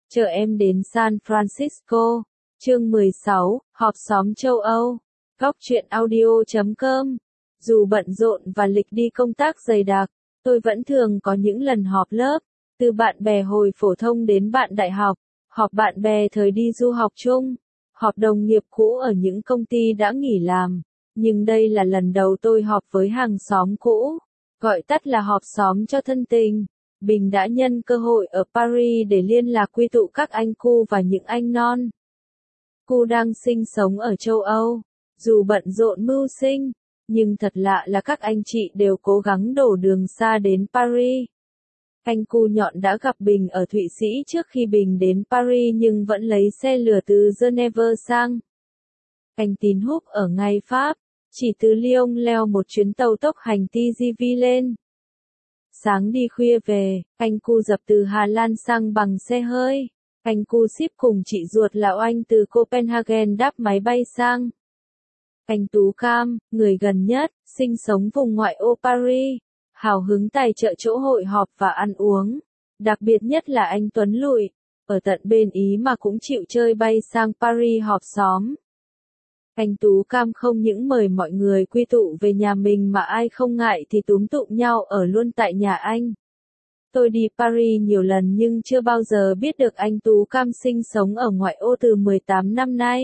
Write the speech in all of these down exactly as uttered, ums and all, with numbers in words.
Chờ em đến San Francisco. Chương mười sáu, họp xóm châu Âu. Góc truyện audio chấm com. Dù bận rộn và lịch đi công tác dày đặc, tôi vẫn thường có những lần họp lớp, từ bạn bè hồi phổ thông đến bạn đại học, họp bạn bè thời đi du học chung, họp đồng nghiệp cũ ở những công ty đã nghỉ làm. Nhưng đây là lần đầu tôi họp với hàng xóm cũ, gọi tắt là họp xóm cho thân tình. Bình đã nhân cơ hội ở Paris để liên lạc quy tụ các anh cu và những anh non. Cu đang sinh sống ở châu Âu, dù bận rộn mưu sinh, nhưng thật lạ là các anh chị đều cố gắng đổ đường xa đến Paris. Anh cu nhọn đã gặp Bình ở Thụy Sĩ trước khi Bình đến Paris nhưng vẫn lấy xe lửa từ Geneva sang. Anh Tín Húp ở ngay Pháp, chỉ từ Lyon leo một chuyến tàu tốc hành tê giê vê lên. Sáng đi khuya về, anh cu dập từ Hà Lan sang bằng xe hơi. Anh cu ship cùng chị ruột là Oanh từ Copenhagen đáp máy bay sang. Anh Tú Cam, người gần nhất, sinh sống vùng ngoại ô Paris, hào hứng tài trợ chỗ hội họp và ăn uống. Đặc biệt nhất là anh Tuấn Lụi, ở tận bên Ý mà cũng chịu chơi bay sang Paris họp xóm. Anh Tú Cam không những mời mọi người quy tụ về nhà mình mà ai không ngại thì túm tụm nhau ở luôn tại nhà anh. Tôi đi Paris nhiều lần nhưng chưa bao giờ biết được anh Tú Cam sinh sống ở ngoại ô từ mười tám năm nay.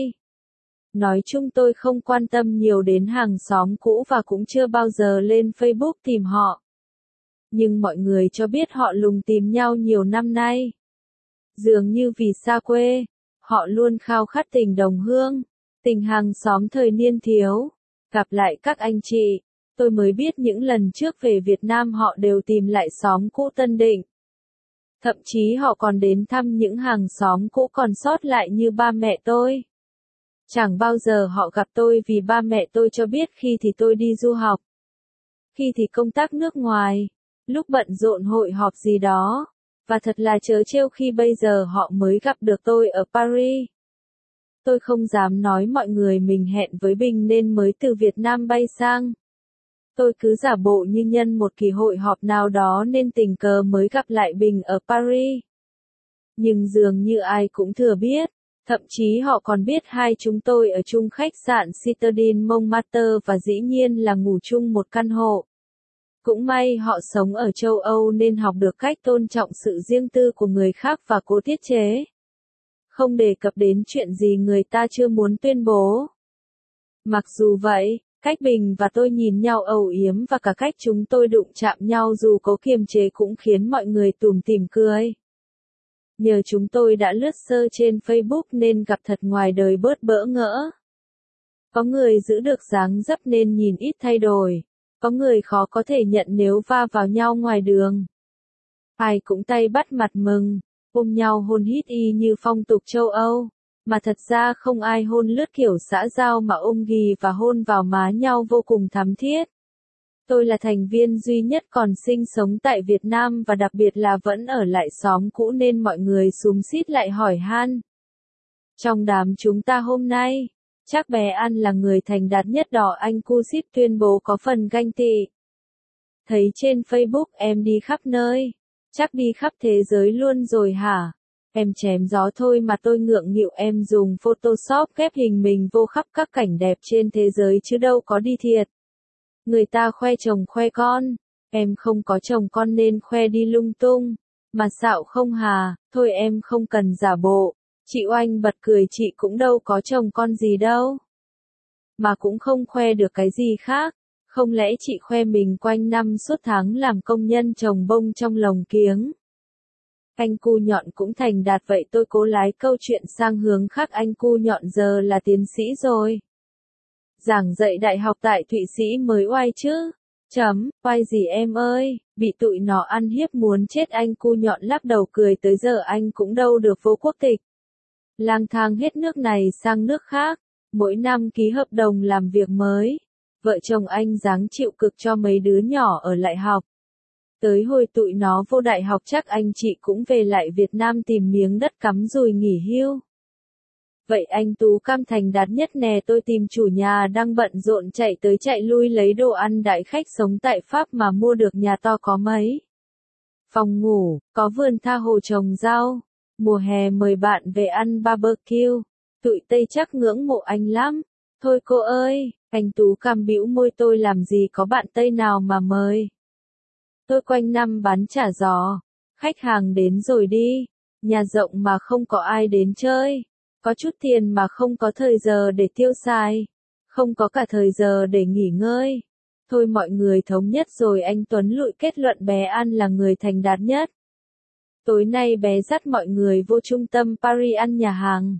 Nói chung tôi không quan tâm nhiều đến hàng xóm cũ và cũng chưa bao giờ lên Facebook tìm họ. Nhưng mọi người cho biết họ lùng tìm nhau nhiều năm nay. Dường như vì xa quê, họ luôn khao khát tình đồng hương, tình hàng xóm thời niên thiếu. Gặp lại các anh chị, tôi mới biết những lần trước về Việt Nam họ đều tìm lại xóm cũ Tân Định. Thậm chí họ còn đến thăm những hàng xóm cũ còn sót lại như ba mẹ tôi. Chẳng bao giờ họ gặp tôi vì ba mẹ tôi cho biết khi thì tôi đi du học, khi thì công tác nước ngoài, lúc bận rộn hội họp gì đó. Và thật là trớ trêu khi bây giờ họ mới gặp được tôi ở Paris. Tôi không dám nói mọi người mình hẹn với Bình nên mới từ Việt Nam bay sang. Tôi cứ giả bộ như nhân một kỳ hội họp nào đó nên tình cờ mới gặp lại Bình ở Paris. Nhưng dường như ai cũng thừa biết, thậm chí họ còn biết hai chúng tôi ở chung khách sạn Citadine Montmartre và dĩ nhiên là ngủ chung một căn hộ. Cũng may họ sống ở châu Âu nên học được cách tôn trọng sự riêng tư của người khác và cố tiết chế. Không đề cập đến chuyện gì người ta chưa muốn tuyên bố. Mặc dù vậy, cách Bình và tôi nhìn nhau âu yếm và cả cách chúng tôi đụng chạm nhau dù có kiềm chế cũng khiến mọi người tủm tỉm cười. Nhờ chúng tôi đã lướt sơ trên Facebook nên gặp thật ngoài đời bớt bỡ ngỡ. Có người giữ được dáng dấp nên nhìn ít thay đổi. Có người khó có thể nhận nếu va vào nhau ngoài đường. Ai cũng tay bắt mặt mừng, ôm nhau hôn hít y như phong tục châu Âu. Mà thật ra không ai hôn lướt kiểu xã giao mà ôm ghì và hôn vào má nhau vô cùng thắm thiết. Tôi là thành viên duy nhất còn sinh sống tại Việt Nam và đặc biệt là vẫn ở lại xóm cũ nên mọi người xúm xít lại hỏi han. Trong đám chúng ta hôm nay, chắc bé An là người thành đạt nhất đó, anh cu ship tuyên bố có phần ganh tị. Thấy trên Facebook em đi khắp nơi, chắc đi khắp thế giới luôn rồi hả? Em chém gió thôi mà tôi ngượng nghịu, em dùng Photoshop ghép hình mình vô khắp các cảnh đẹp trên thế giới chứ đâu có đi thiệt. Người ta khoe chồng khoe con, em không có chồng con nên khoe đi lung tung. Mà xạo không hà, thôi em không cần giả bộ. Chị Oanh bật cười, chị cũng đâu có chồng con gì đâu. Mà cũng không khoe được cái gì khác. Không lẽ chị khoe mình quanh năm suốt tháng làm công nhân trồng bông trong lồng kiếng. Anh cu nhọn cũng thành đạt vậy, tôi cố lái câu chuyện sang hướng khác. Anh cu nhọn giờ là tiến sĩ rồi. Giảng dạy đại học tại Thụy Sĩ mới oai chứ. Chấm, oai gì em ơi, bị tụi nó ăn hiếp muốn chết. Anh cu nhọn lắc đầu cười, tới giờ anh cũng đâu được vô quốc tịch. Lang thang hết nước này sang nước khác, mỗi năm ký hợp đồng làm việc mới. Vợ chồng anh dáng chịu cực cho mấy đứa nhỏ ở lại học. Tới hồi tụi nó vô đại học chắc anh chị cũng về lại Việt Nam tìm miếng đất cắm rồi nghỉ hưu. Vậy anh Tú Cam thành đạt nhất nè, tôi tìm chủ nhà đang bận rộn chạy tới chạy lui lấy đồ ăn đãi khách sống tại Pháp mà mua được nhà to có mấy phòng ngủ, có vườn tha hồ trồng rau, Mùa hè mời bạn về ăn barbecue. Tụi Tây chắc ngưỡng mộ anh lắm. Thôi cô ơi, anh Tú Cam bĩu môi tôi làm gì có bạn Tây nào mà mời. Tôi quanh năm bán chả giò. Khách hàng đến rồi đi. Nhà rộng mà không có ai đến chơi. Có chút tiền mà không có thời giờ để tiêu xài. Không có cả thời giờ để nghỉ ngơi. Thôi mọi người thống nhất rồi, anh Tuấn Lụi kết luận bé An là người thành đạt nhất. Tối nay bé dắt mọi người vô trung tâm Paris ăn nhà hàng.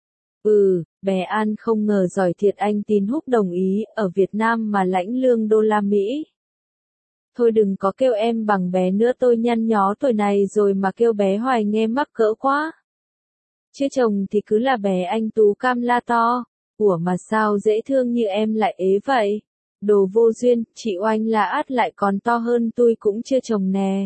Ừ, bé An không ngờ giỏi thiệt, anh Tín Húc đồng ý ở Việt Nam mà lãnh lương đô la Mỹ. Thôi đừng có kêu em bằng bé nữa, tôi nhăn nhó tuổi này rồi mà kêu bé hoài nghe mắc cỡ quá. Chưa chồng thì cứ là bé, anh Tú Cam la to. Ủa mà sao dễ thương như em lại ế vậy? Đồ vô duyên, chị Oanh la át lại còn to hơn tôi cũng chưa chồng nè.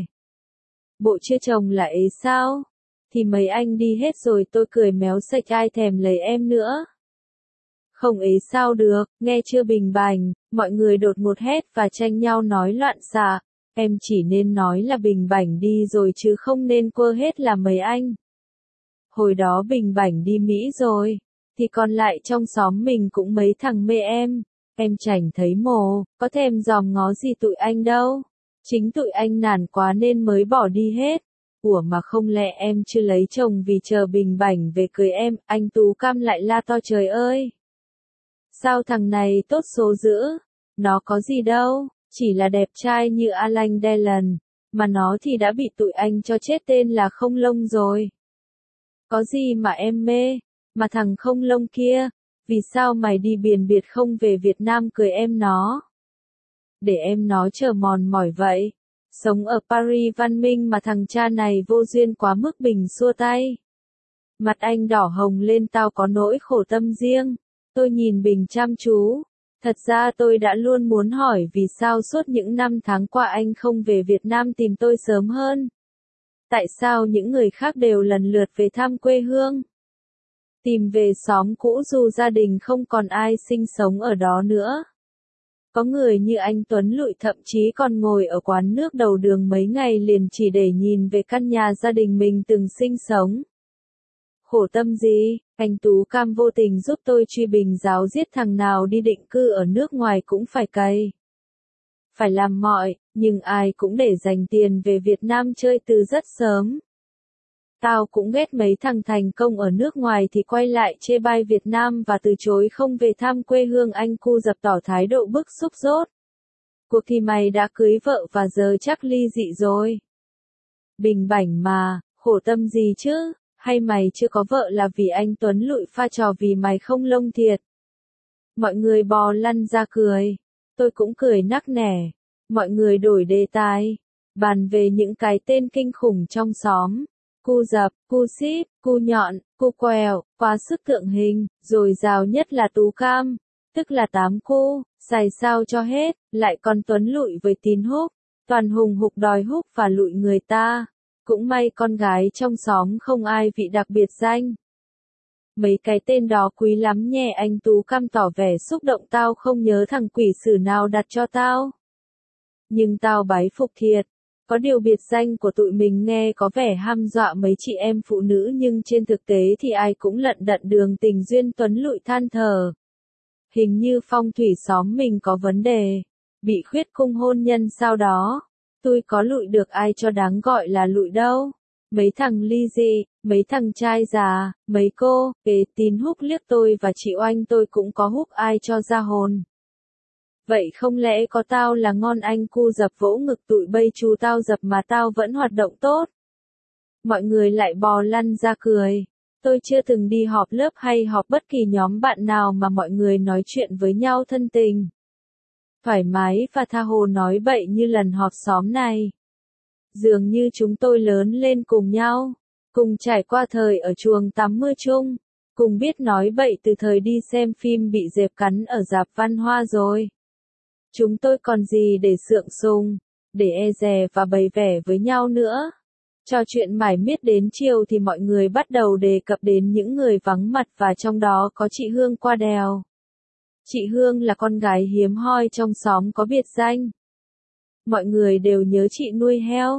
Bộ chưa chồng là ế sao? Thì mấy anh đi hết rồi, tôi cười méo sạch, ai thèm lấy em nữa. Không ế sao được, nghe chưa bình bành, mọi người đột ngột hét và tranh nhau nói loạn xạ. Em chỉ nên nói là bình bảnh đi rồi chứ không nên quơ hết là mấy anh. Hồi đó bình bảnh đi Mỹ rồi, thì còn lại trong xóm mình cũng mấy thằng mê em. Em chẳng thấy mồ, có thèm dòm ngó gì tụi anh đâu. Chính tụi anh nản quá nên mới bỏ đi hết. Ủa mà không lẽ em chưa lấy chồng vì chờ bình bảnh về cưới em, anh Tú Cam lại la to trời ơi. Sao thằng này tốt số dữ? Nó có gì đâu, chỉ là đẹp trai như Alain Delon, mà nó thì đã bị tụi anh cho chết tên là không lông rồi. Có gì mà em mê, mà thằng không lông kia, vì sao mày đi biển biệt không về Việt Nam cưới em nó? Để em nó chờ mòn mỏi vậy. Sống ở Paris văn minh mà thằng cha này vô duyên quá mức, Bình xua tay. Mặt anh đỏ hồng lên, tao có nỗi khổ tâm riêng. Tôi nhìn Bình chăm chú. Thật ra tôi đã luôn muốn hỏi vì sao suốt những năm tháng qua anh không về Việt Nam tìm tôi sớm hơn. Tại sao những người khác đều lần lượt về thăm quê hương? Tìm về xóm cũ dù gia đình không còn ai sinh sống ở đó nữa. Có người như anh Tuấn Lụi thậm chí còn ngồi ở quán nước đầu đường mấy ngày liền chỉ để nhìn về căn nhà gia đình mình từng sinh sống. Khổ tâm gì, anh Tú Cam vô tình giúp tôi truy Bình giáo giết thằng nào đi định cư ở nước ngoài cũng phải cày. Phải làm mọi, nhưng ai cũng để dành tiền về Việt Nam chơi từ rất sớm. Tao cũng ghét mấy thằng thành công ở nước ngoài thì quay lại chê bai Việt Nam và từ chối không về thăm quê hương. Anh Cu Dập tỏ thái độ bức xúc rốt. Cuộc thì mày đã cưới vợ và giờ chắc ly dị rồi. Bình bảnh mà, khổ tâm gì chứ, hay mày chưa có vợ là vì anh Tuấn Lụi pha trò vì mày không lông thiệt. Mọi người bò lăn ra cười. Tôi cũng cười nắc nẻ. Mọi người đổi đề tài. Bàn về những cái tên kinh khủng trong xóm. Cu Dập, Cu Síp, Cu Nhọn, Cu Quèo, quá sức tượng hình, rồi rào nhất là Tú Cam, tức là tám cu, xài sao cho hết, lại còn Tuấn Lụi với Tín Húc, toàn hùng hục đòi húc và lụi người ta. Cũng may con gái trong xóm không ai vị đặc biệt danh. Mấy cái tên đó quý lắm nhé, anh Tú Cam tỏ vẻ xúc động, tao không nhớ thằng quỷ sử nào đặt cho tao. Nhưng tao bái phục thiệt. Có điều biệt danh của tụi mình nghe có vẻ hăm dọa mấy chị em phụ nữ nhưng trên thực tế thì ai cũng lận đận đường tình duyên. Tuấn Lụi than thở. Hình như phong thủy xóm mình có vấn đề. Bị khuyết cung hôn nhân sao đó. Tôi có lụi được ai cho đáng gọi là lụi đâu. Mấy thằng ly dị, mấy thằng trai già, mấy cô, kế Tín Húc liếc tôi và chị Oanh, tôi cũng có húc, ai cho ra hồn. Vậy không lẽ có tao là ngon, anh Cu Dập vỗ ngực, tụi bây chú tao dập mà tao vẫn hoạt động tốt. Mọi người lại bò lăn ra cười. Tôi chưa từng đi họp lớp hay họp bất kỳ nhóm bạn nào mà mọi người nói chuyện với nhau thân tình, thoải mái và tha hồ nói bậy như lần họp xóm này. Dường như chúng tôi lớn lên cùng nhau, cùng trải qua thời ở chuồng tắm mưa chung, cùng biết nói bậy từ thời đi xem phim bị dẹp cắn ở rạp văn hoa rồi. Chúng tôi còn gì để sượng sùng, để e dè và bày vẽ với nhau nữa. Trò chuyện mải miết đến chiều thì mọi người bắt đầu đề cập đến những người vắng mặt và trong đó có chị Hương qua đèo. Chị Hương là con gái hiếm hoi trong xóm có biệt danh. Mọi người đều nhớ chị nuôi heo.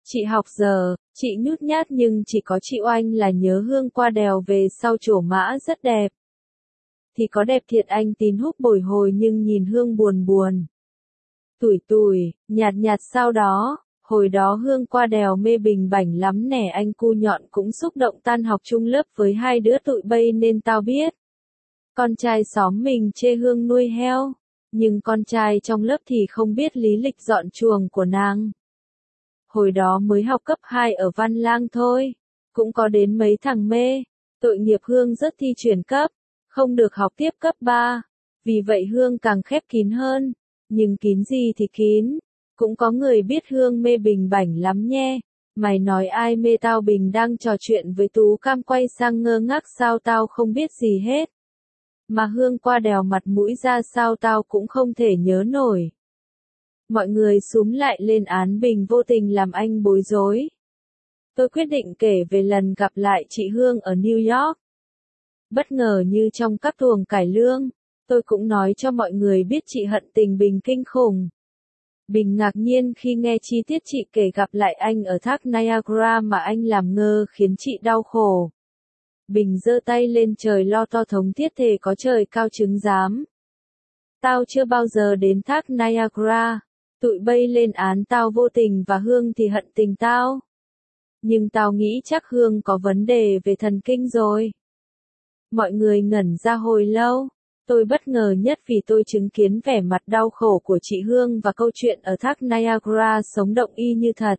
Chị học giờ, chị nhút nhát nhưng chỉ có chị Oanh là nhớ Hương qua đèo về sau trổ mã rất đẹp. Thì có đẹp thiệt anh Tín Húc bồi hồi nhưng nhìn Hương buồn buồn. Tủi tủi, nhạt nhạt sau đó, hồi đó Hương qua đèo mê Bình Bảnh lắm nè anh cu nhọn cũng xúc động tan học chung lớp với hai đứa tụi bay nên tao biết. Con trai xóm mình chê Hương nuôi heo, nhưng con trai trong lớp thì không biết lý lịch dọn chuồng của nàng. Hồi đó mới học cấp hai ở Văn Lang thôi, cũng có đến mấy thằng mê, tội nghiệp Hương rất thi chuyển cấp, không được học tiếp cấp ba, vì vậy Hương càng khép kín hơn, nhưng kín gì thì kín, cũng có người biết Hương mê Bình Bảnh lắm nhé, mày nói ai mê tao Bình đang trò chuyện với Tú Cam quay sang ngơ ngác sao tao không biết gì hết. Mà Hương qua đèo mặt mũi ra sao tao cũng không thể nhớ nổi. Mọi người xúm lại lên án Bình vô tình làm anh bối rối. Tôi quyết định kể về lần gặp lại chị Hương ở New York. Bất ngờ như trong các tuồng cải lương, tôi cũng nói cho mọi người biết chị hận tình Bình kinh khủng. Bình ngạc nhiên khi nghe chi tiết chị kể gặp lại anh ở thác Niagara mà anh làm ngơ khiến chị đau khổ. Bình giơ tay lên trời lo to thống thiết thề có trời cao chứng giám. Tao chưa bao giờ đến thác Niagara, tụi bay lên án tao vô tình và Hương thì hận tình tao. Nhưng tao nghĩ chắc Hương có vấn đề về thần kinh rồi. Mọi người ngẩn ra hồi lâu. Tôi bất ngờ nhất vì tôi chứng kiến vẻ mặt đau khổ của chị Hương và câu chuyện ở thác Niagara sống động y như thật.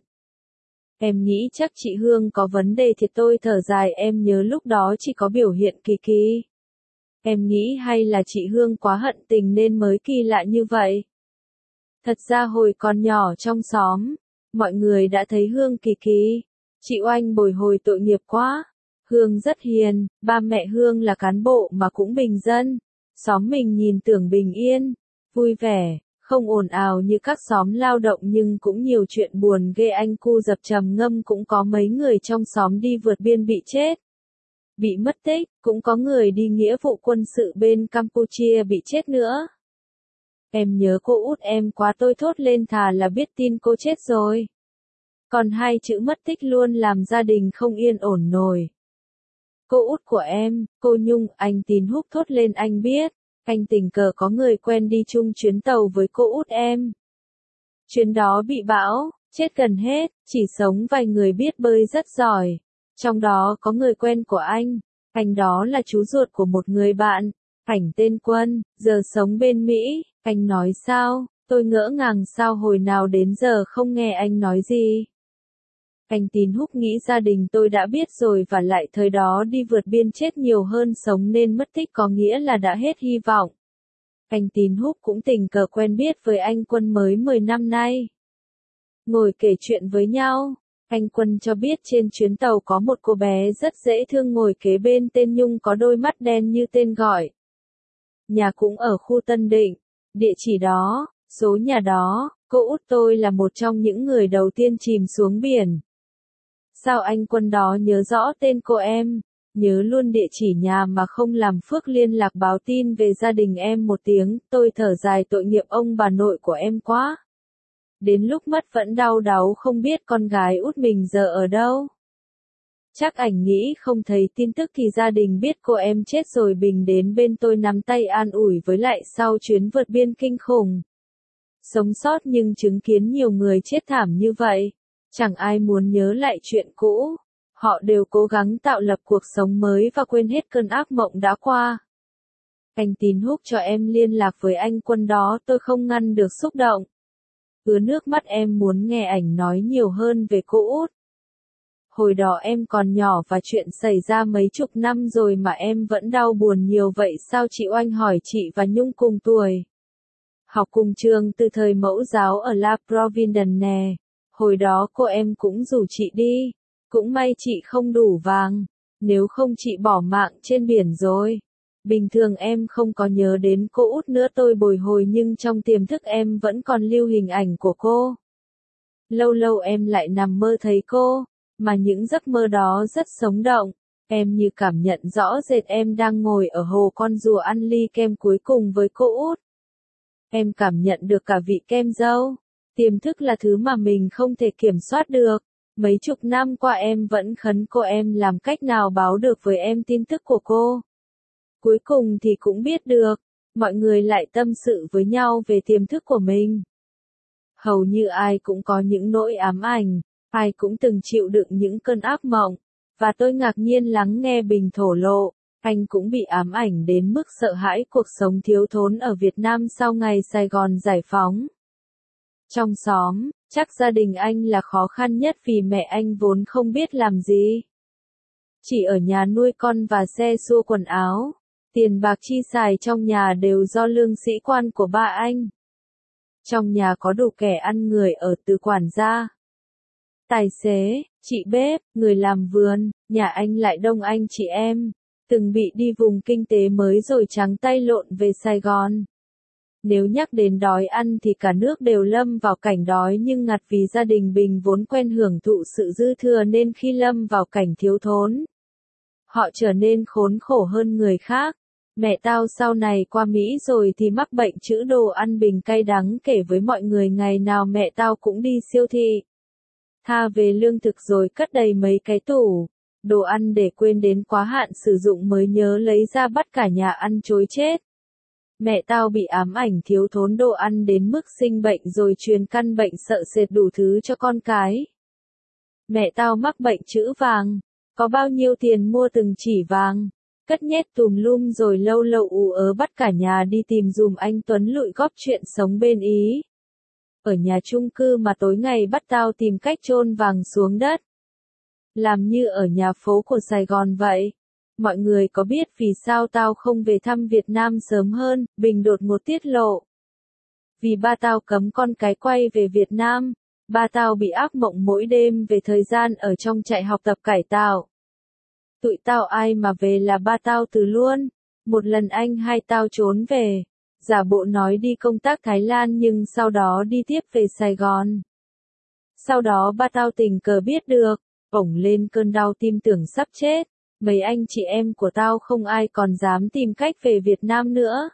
Em nghĩ chắc chị Hương có vấn đề thiệt tôi thở dài em nhớ lúc đó chị có biểu hiện kỳ kỳ. Em nghĩ hay là chị Hương quá hận tình nên mới kỳ lạ như vậy. Thật ra hồi còn nhỏ trong xóm, mọi người đã thấy Hương kỳ kỳ. Chị Oanh bồi hồi tội nghiệp quá. Hương rất hiền, ba mẹ Hương là cán bộ mà cũng bình dân. Xóm mình nhìn tưởng bình yên, vui vẻ, không ồn ào như các xóm lao động nhưng cũng nhiều chuyện buồn ghê anh cu dập trầm ngâm cũng có mấy người trong xóm đi vượt biên bị chết. Bị mất tích, cũng có người đi nghĩa vụ quân sự bên Campuchia bị chết nữa. Em nhớ cô út em quá tôi thốt lên thà là biết tin cô chết rồi. Còn hai chữ mất tích luôn làm gia đình không yên ổn nổi. Cô út của em, cô Nhung, anh Tín Húc thốt lên anh biết, anh tình cờ có người quen đi chung chuyến tàu với cô út em. Chuyến đó bị bão, chết gần hết, chỉ sống vài người biết bơi rất giỏi. Trong đó có người quen của anh, anh đó là chú ruột của một người bạn, Cảnh tên Quân, giờ sống bên Mỹ, anh nói sao, tôi ngỡ ngàng sao hồi nào đến giờ không nghe anh nói gì. Anh Tín Húc nghĩ gia đình tôi đã biết rồi và lại thời đó đi vượt biên chết nhiều hơn sống nên mất tích có nghĩa là đã hết hy vọng. Anh Tín Húc cũng tình cờ quen biết với anh Quân mới mười năm nay. Ngồi kể chuyện với nhau, anh Quân cho biết trên chuyến tàu có một cô bé rất dễ thương ngồi kế bên tên Nhung có đôi mắt đen như tên gọi. Nhà cũng ở khu Tân Định, địa chỉ đó, số nhà đó, cô út tôi là một trong những người đầu tiên chìm xuống biển. Sao anh Quân đó nhớ rõ tên cô em, nhớ luôn địa chỉ nhà mà không làm phước liên lạc báo tin về gia đình em một tiếng, tôi thở dài tội nghiệp ông bà nội của em quá. Đến lúc mất vẫn đau đáu không biết con gái út mình giờ ở đâu. Chắc ảnh nghĩ không thấy tin tức thì gia đình biết cô em chết rồi Bình đến bên tôi nắm tay an ủi với lại sau chuyến vượt biên kinh khủng. Sống sót nhưng chứng kiến nhiều người chết thảm như vậy. Chẳng ai muốn nhớ lại chuyện cũ. Họ đều cố gắng tạo lập cuộc sống mới và quên hết cơn ác mộng đã qua. Anh Tín Húc cho em liên lạc với anh Quân đó tôi không ngăn được xúc động. Ứa nước mắt em muốn nghe ảnh nói nhiều hơn về cô út. Hồi đó em còn nhỏ và chuyện xảy ra mấy chục năm rồi mà em vẫn đau buồn nhiều vậy sao chị Oanh hỏi chị và Nhung cùng tuổi. Học cùng trường từ thời mẫu giáo ở La Providence nè. Hồi đó cô em cũng rủ chị đi. Cũng may chị không đủ vàng. Nếu không chị bỏ mạng trên biển rồi. Bình thường em không có nhớ đến cô út nữa tôi bồi hồi nhưng trong tiềm thức em vẫn còn lưu hình ảnh của cô. Lâu lâu em lại nằm mơ thấy cô. Mà những giấc mơ đó rất sống động. Em như cảm nhận rõ rệt em đang ngồi ở hồ con rùa ăn ly kem cuối cùng với cô út. Em cảm nhận được cả vị kem dâu. Tiềm thức là thứ mà mình không thể kiểm soát được. Mấy chục năm qua em vẫn khấn cô em làm cách nào báo được với em tin tức của cô. Cuối cùng thì cũng biết được, mọi người lại tâm sự với nhau về tiềm thức của mình. Hầu như ai cũng có những nỗi ám ảnh, ai cũng từng chịu đựng những cơn ác mộng, và tôi ngạc nhiên lắng nghe Bình thổ lộ, anh cũng bị ám ảnh đến mức sợ hãi cuộc sống thiếu thốn ở Việt Nam sau ngày Sài Gòn giải phóng. Trong xóm, chắc gia đình anh là khó khăn nhất vì mẹ anh vốn không biết làm gì. Chỉ ở nhà nuôi con và xe xua quần áo, tiền bạc chi xài trong nhà đều do lương sĩ quan của ba anh. Trong nhà có đủ kẻ ăn người ở từ quản gia, tài xế, chị bếp, người làm vườn, nhà anh lại đông anh chị em, từng bị đi vùng kinh tế mới rồi trắng tay lộn về Sài Gòn. Nếu nhắc đến đói ăn thì cả nước đều lâm vào cảnh đói nhưng ngặt vì gia đình Bình vốn quen hưởng thụ sự dư thừa nên khi lâm vào cảnh thiếu thốn, họ trở nên khốn khổ hơn người khác. Mẹ tao sau này qua Mỹ rồi thì mắc bệnh chữ đồ ăn Bình cay đắng kể với mọi người ngày nào mẹ tao cũng đi siêu thị, tha về lương thực rồi cất đầy mấy cái tủ, đồ ăn để quên đến quá hạn sử dụng mới nhớ lấy ra bắt cả nhà ăn trối chết. Mẹ tao bị ám ảnh thiếu thốn đồ ăn đến mức sinh bệnh rồi truyền căn bệnh sợ sệt đủ thứ cho con cái. Mẹ tao mắc bệnh chữ vàng, có bao nhiêu tiền mua từng chỉ vàng, cất nhét tùm lum rồi lâu lâu ú ớ bắt cả nhà đi tìm dùm anh Tuấn lụi góp chuyện sống bên Ý. Ở nhà chung cư mà tối ngày bắt tao tìm cách chôn vàng xuống đất. Làm như ở nhà phố của Sài Gòn vậy. Mọi người có biết vì sao tao không về thăm Việt Nam sớm hơn, Bình đột ngột tiết lộ. Vì ba tao cấm con cái quay về Việt Nam, ba tao bị ác mộng mỗi đêm về thời gian ở trong trại học tập cải tạo. Tụi tao ai mà về là ba tao từ luôn. Một lần anh hai tao trốn về, giả bộ nói đi công tác Thái Lan nhưng sau đó đi tiếp về Sài Gòn. Sau đó ba tao tình cờ biết được, bỗng lên cơn đau tim tưởng sắp chết. Mấy anh chị em của tao không ai còn dám tìm cách về Việt Nam nữa.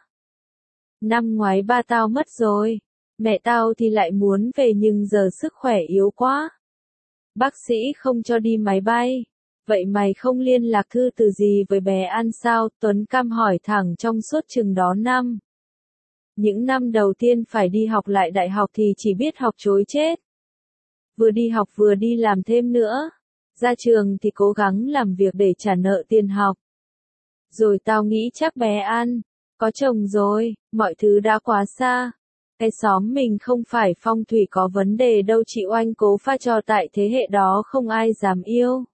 Năm ngoái ba tao mất rồi, mẹ tao thì lại muốn về nhưng giờ sức khỏe yếu quá. Bác sĩ không cho đi máy bay. Vậy mày không liên lạc thư từ gì với bé An sao? Tuấn Cam hỏi thẳng trong suốt chừng đó năm. Những năm đầu tiên phải đi học lại đại học thì chỉ biết học trối chết. Vừa đi học vừa đi làm thêm nữa. Ra trường thì cố gắng làm việc để trả nợ tiền học. Rồi tao nghĩ chắc bé An có chồng rồi, mọi thứ đã quá xa. Cái xóm mình không phải phong thủy có vấn đề đâu chị Oanh cố pha trò tại thế hệ đó không ai dám yêu.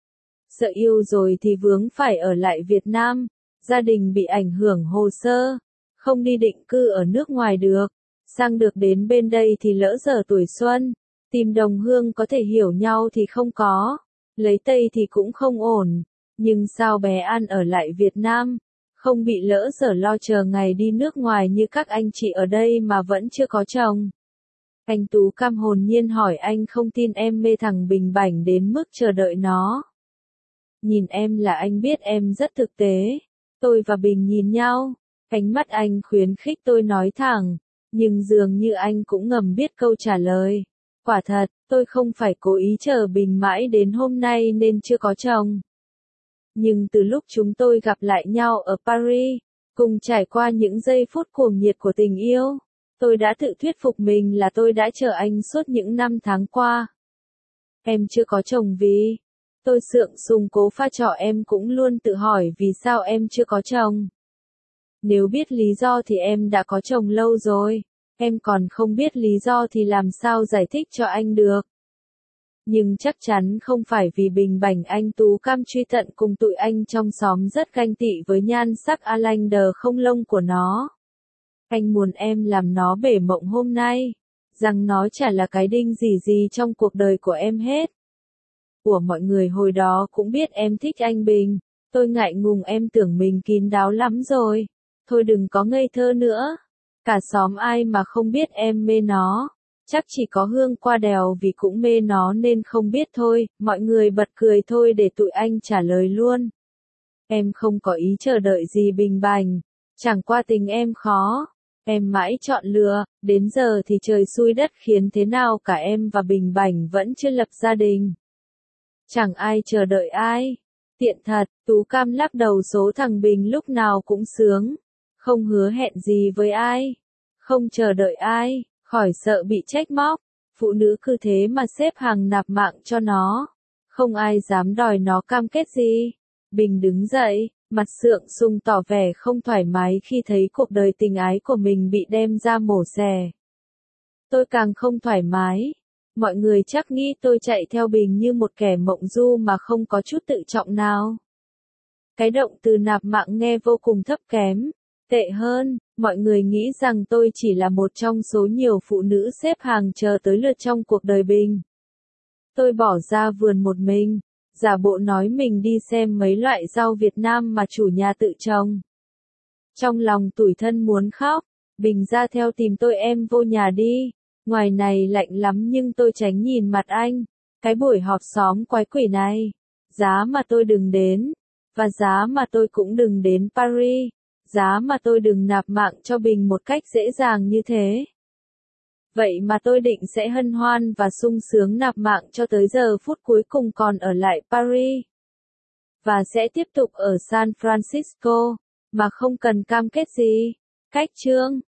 Sợ yêu rồi thì vướng phải ở lại Việt Nam, gia đình bị ảnh hưởng hồ sơ, không đi định cư ở nước ngoài được, sang được đến bên đây thì lỡ dở tuổi xuân, tìm đồng hương có thể hiểu nhau thì không có, lấy Tây thì cũng không ổn, nhưng sao bé An ở lại Việt Nam, không bị lỡ dở lo chờ ngày đi nước ngoài như các anh chị ở đây mà vẫn chưa có chồng. Anh Tú Cam hồn nhiên hỏi anh không tin em mê thằng Bình bảnh đến mức chờ đợi nó. Nhìn em là anh biết em rất thực tế. Tôi và Bình nhìn nhau, ánh mắt anh khuyến khích tôi nói thẳng, nhưng dường như anh cũng ngầm biết câu trả lời. Quả thật, tôi không phải cố ý chờ Bình mãi đến hôm nay nên chưa có chồng. Nhưng từ lúc chúng tôi gặp lại nhau ở Paris, cùng trải qua những giây phút cuồng nhiệt của tình yêu, tôi đã tự thuyết phục mình là tôi đã chờ anh suốt những năm tháng qua. Em chưa có chồng vì... Tôi sượng sùng cố pha trò em cũng luôn tự hỏi vì sao em chưa có chồng. Nếu biết lý do thì em đã có chồng lâu rồi, em còn không biết lý do thì làm sao giải thích cho anh được. Nhưng chắc chắn không phải vì Bình bảnh anh Tú Cam truy tận cùng tụi anh trong xóm rất ganh tị với nhan sắc Alander không lông của nó. Anh muốn em làm nó bể mộng hôm nay, rằng nó chả là cái đinh gì gì trong cuộc đời của em hết. Của mọi người hồi đó cũng biết em thích anh Bình, tôi ngại ngùng em tưởng mình kín đáo lắm rồi, thôi đừng có ngây thơ nữa, cả xóm ai mà không biết em mê nó, chắc chỉ có Hương qua đèo vì cũng mê nó nên không biết thôi, mọi người bật cười thôi để tụi anh trả lời luôn. Em không có ý chờ đợi gì Bình bảnh, chẳng qua tình em khó, Em mãi chọn lựa, đến giờ thì trời xui đất khiến thế nào cả em và Bình Bảnh vẫn chưa lập gia đình. Chẳng ai chờ đợi ai. Tiện thật, Tú Cam lắc đầu số thằng Bình lúc nào cũng sướng. Không hứa hẹn gì với ai. Không chờ đợi ai, khỏi sợ bị trách móc. Phụ nữ cứ thế mà xếp hàng nạp mạng cho nó. Không ai dám đòi nó cam kết gì. Bình đứng dậy, mặt sượng sung tỏ vẻ không thoải mái khi thấy cuộc đời tình ái của mình bị đem ra mổ xẻ. Tôi càng không thoải mái. Mọi người chắc nghĩ tôi chạy theo Bình như một kẻ mộng du mà không có chút tự trọng nào. Cái động từ nạp mạng nghe vô cùng thấp kém. Tệ hơn, mọi người nghĩ rằng tôi chỉ là một trong số nhiều phụ nữ xếp hàng chờ tới lượt trong cuộc đời Bình. Tôi bỏ ra vườn một mình, giả bộ nói mình đi xem mấy loại rau Việt Nam mà chủ nhà tự trồng. Trong lòng tủi thân muốn khóc, Bình ra theo tìm tôi em vô nhà đi. Ngoài này lạnh lắm nhưng tôi tránh nhìn mặt anh. Cái buổi họp xóm quái quỷ này, giá mà tôi đừng đến, và giá mà tôi cũng đừng đến Paris, giá mà tôi đừng nạp mạng cho Bình một cách dễ dàng như thế. Vậy mà tôi định sẽ hân hoan và sung sướng nạp mạng cho tới giờ phút cuối cùng còn ở lại Paris. Và sẽ tiếp tục ở San Francisco, mà không cần cam kết gì. Cách chương